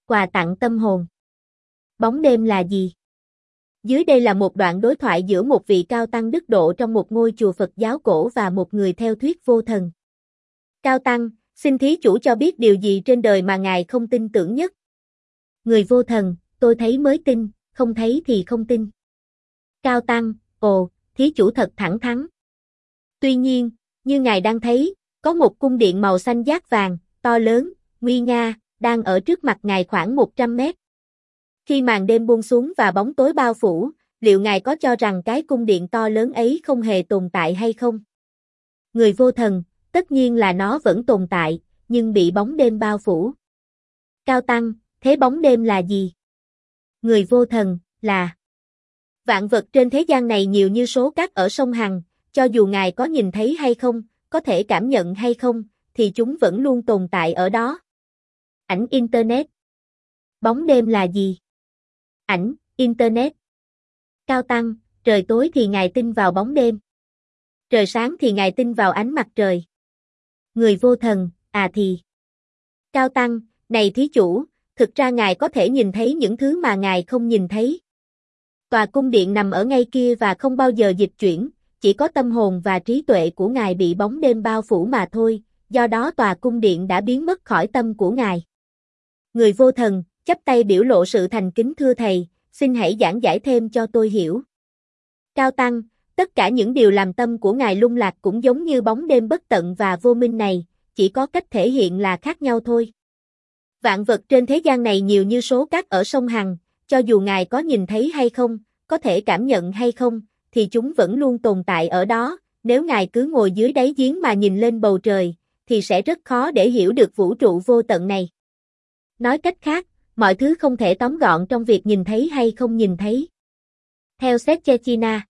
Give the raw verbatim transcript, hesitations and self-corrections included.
Quà tặng tâm hồn. Bóng đêm là gì? Dưới đây là một đoạn đối thoại giữa một vị cao tăng đức độ trong một ngôi chùa Phật giáo cổ và một người theo thuyết vô thần. Cao tăng, xin thí chủ cho biết điều gì trên đời mà ngài không tin tưởng nhất? Người vô thần, tôi thấy mới tin, không thấy thì không tin. Cao tăng, ồ, thí chủ thật thẳng thắn. Tuy nhiên, như ngài đang thấy, có một cung điện màu xanh dát vàng, to lớn, nguy nga, đang ở trước mặt ngài khoảng một trăm mét. Khi màn đêm buông xuống và bóng tối bao phủ, liệu ngài có cho rằng cái cung điện to lớn ấy không hề tồn tại hay không? Người vô thần, tất nhiên là nó vẫn tồn tại, nhưng bị bóng đêm bao phủ. Cao tăng, thế bóng đêm là gì? Người vô thần, là vạn vật trên thế gian này nhiều như số cát ở sông Hằng, cho dù ngài có nhìn thấy hay không, có thể cảm nhận hay không, thì chúng vẫn luôn tồn tại ở đó. Ảnh Internet. Bóng đêm là gì? Ảnh, Internet. Cao tăng, trời tối thì ngài tin vào bóng đêm. Trời sáng thì ngài tin vào ánh mặt trời. Người vô thần, à thì. Cao tăng, này thí chủ, thực ra ngài có thể nhìn thấy những thứ mà ngài không nhìn thấy. Tòa cung điện nằm ở ngay kia và không bao giờ dịch chuyển, chỉ có tâm hồn và trí tuệ của ngài bị bóng đêm bao phủ mà thôi, do đó tòa cung điện đã biến mất khỏi tâm của ngài. Người vô thần, chắp tay biểu lộ sự thành kính thưa thầy, xin hãy giảng giải thêm cho tôi hiểu. Cao tăng, tất cả những điều làm tâm của ngài lung lạc cũng giống như bóng đêm bất tận và vô minh này, chỉ có cách thể hiện là khác nhau thôi. Vạn vật trên thế gian này nhiều như số cát ở sông Hằng, cho dù ngài có nhìn thấy hay không, có thể cảm nhận hay không, thì chúng vẫn luôn tồn tại ở đó, nếu ngài cứ ngồi dưới đáy giếng mà nhìn lên bầu trời, thì sẽ rất khó để hiểu được vũ trụ vô tận này. Nói cách khác, mọi thứ không thể tóm gọn trong việc nhìn thấy hay không nhìn thấy. Theo Sét Chechina